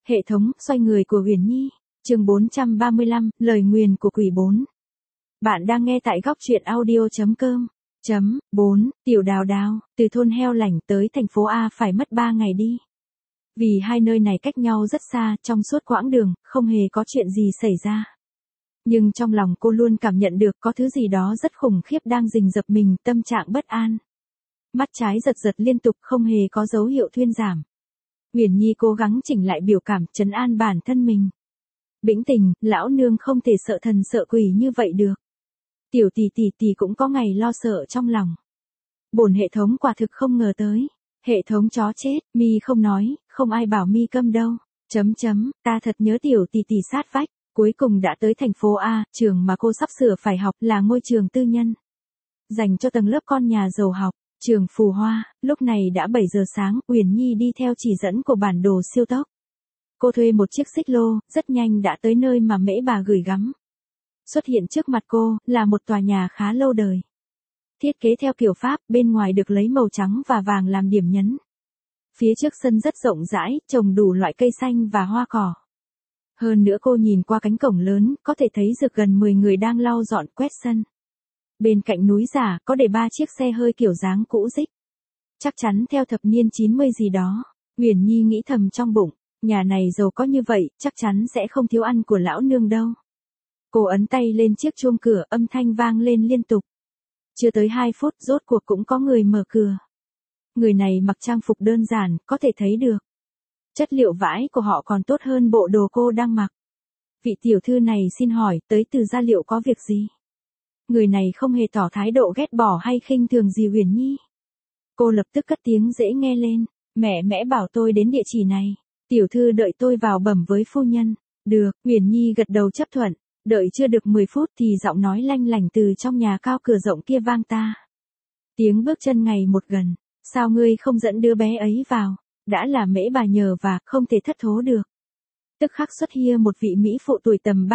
Hệ thống xoay người của Huyền Nhi, chương 435, lời nguyền của quỷ 4. Bạn đang nghe tại góc truyện audio.com. 4. Tiểu Đào Đào, từ thôn Heo Lảnh tới thành phố A phải mất 3 ngày đi. Vì hai nơi này cách nhau rất xa, trong suốt quãng đường, không hề có chuyện gì xảy ra. Nhưng trong lòng cô luôn cảm nhận được có thứ gì đó rất khủng khiếp đang rình rập mình, tâm trạng bất an. Mắt trái giật giật liên tục, không hề có dấu hiệu thuyên giảm. Huyền Nhi cố gắng chỉnh lại biểu cảm, trấn an bản thân mình. Bĩnh tình, lão nương không thể sợ thần sợ quỷ như vậy được. Tiểu tỷ cũng có ngày lo sợ trong lòng. Bổn hệ thống quả thực không ngờ tới. Hệ thống chó chết, mi không nói, không ai bảo mi câm đâu. Ta thật nhớ tiểu tỷ sát vách. Cuối cùng đã tới thành phố A, trường mà cô sắp sửa phải học là ngôi trường tư nhân. Dành cho tầng lớp con nhà giàu học. Trường Phù Hoa, lúc này đã 7 giờ sáng, Huyền Nhi đi theo chỉ dẫn của bản đồ siêu tốc. Cô thuê một chiếc xích lô, rất nhanh đã tới nơi mà mễ bà gửi gắm. Xuất hiện trước mặt cô, là một tòa nhà khá lâu đời. Thiết kế theo kiểu Pháp, bên ngoài được lấy màu trắng và vàng làm điểm nhấn. Phía trước sân rất rộng rãi, trồng đủ loại cây xanh và hoa cỏ. Hơn nữa cô nhìn qua cánh cổng lớn, có thể thấy được gần 10 người đang lau dọn quét sân. Bên cạnh núi giả, có để 3 chiếc xe hơi kiểu dáng cũ rích. Chắc chắn theo thập niên 90 gì đó. Huyền Nhi nghĩ thầm trong bụng, nhà này giàu có như vậy, chắc chắn sẽ không thiếu ăn của lão nương đâu. Cô ấn tay lên chiếc chuông cửa, âm thanh vang lên liên tục. Chưa tới 2 phút, rốt cuộc cũng có người mở cửa. Người này mặc trang phục đơn giản, có thể thấy được. Chất liệu vải của họ còn tốt hơn bộ đồ cô đang mặc. Vị tiểu thư này xin hỏi, tới từ gia liệu có việc gì? Người này không hề tỏ thái độ ghét bỏ hay khinh thường gì Huyền Nhi. Cô lập tức cất tiếng dễ nghe lên, mẹ bảo tôi đến địa chỉ này. Tiểu thư đợi tôi vào bẩm với phu nhân. Được, Huyền Nhi gật đầu chấp thuận. Đợi chưa được 10 phút thì giọng nói lanh lảnh từ trong nhà cao cửa rộng kia vang ta. Tiếng bước chân ngày một gần. Sao ngươi không dẫn đứa bé ấy vào? Đã là mễ bà nhờ và không thể thất thố được. Tức khắc xuất hiện một vị mỹ phụ tuổi tầm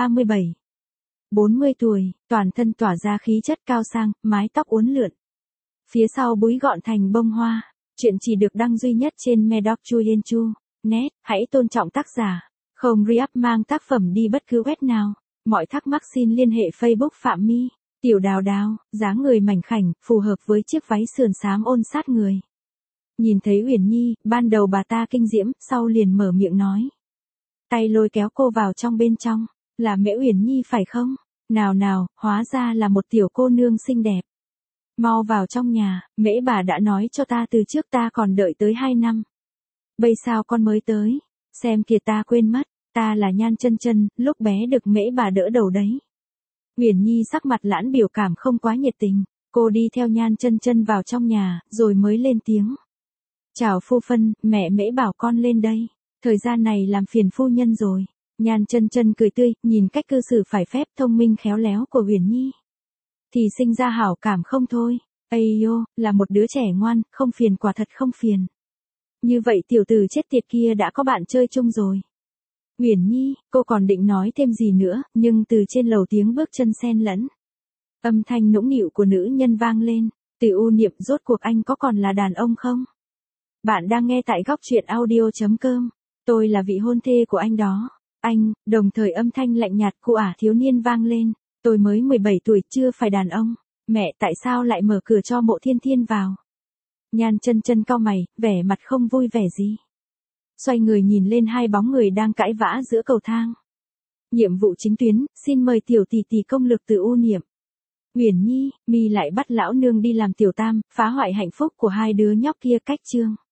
40 tuổi, toàn thân tỏa ra khí chất cao sang, mái tóc uốn lượn. Phía sau búi gọn thành bông hoa. Chuyện chỉ được đăng duy nhất trên Medoc.net, hãy tôn trọng tác giả. Không re-up mang tác phẩm đi bất cứ web nào. Mọi thắc mắc xin liên hệ Facebook Phạm My. Tiểu Đào Đào, dáng người mảnh khảnh, phù hợp với chiếc váy sườn xám ôn sát người. Nhìn thấy Huyền Nhi, ban đầu bà ta kinh diễm, sau liền mở miệng nói. Tay lôi kéo cô vào trong bên trong. Là mễ Huyền Nhi phải không? Nào, hóa ra là một tiểu cô nương xinh đẹp. Mau vào trong nhà, mễ bà đã nói cho ta từ trước ta còn đợi tới 2 năm. Bây sao con mới tới? Xem kìa ta quên mất, ta là Nhan Chân, lúc bé được mễ bà đỡ đầu đấy. Huyền Nhi sắc mặt lãn biểu cảm không quá nhiệt tình, cô đi theo Nhan Chân vào trong nhà, rồi mới lên tiếng. Chào phu phân, mẹ mễ bảo con lên đây, thời gian này làm phiền phu nhân rồi. Nhan Chân cười tươi, nhìn cách cư xử phải phép thông minh khéo léo của Huyền Nhi. Thì sinh ra hảo cảm không thôi. Ây yo, là một đứa trẻ ngoan, không phiền quả thật không phiền. Như vậy tiểu tử chết tiệt kia đã có bạn chơi chung rồi. Huyền Nhi, cô còn định nói thêm gì nữa, nhưng từ trên lầu tiếng bước chân xen lẫn. Âm thanh nũng nịu của nữ nhân vang lên, từ u niệm rốt cuộc anh có còn là đàn ông không? Bạn đang nghe tại góc truyện audio.com. Tôi là vị hôn thê của anh đó. Anh, đồng thời âm thanh lạnh nhạt của thiếu niên vang lên. Tôi mới 17 tuổi chưa phải đàn ông. Mẹ tại sao lại mở cửa cho Mộ Thiên vào? Nhan Chân cau mày, vẻ mặt không vui vẻ gì. Xoay người nhìn lên hai bóng người đang cãi vã giữa cầu thang. Nhiệm vụ chính tuyến, xin mời tiểu tỷ công lực từ u niệm. Huyền Nhi, mi lại bắt lão nương đi làm tiểu tam, phá hoại hạnh phúc của hai đứa nhóc kia cách chương.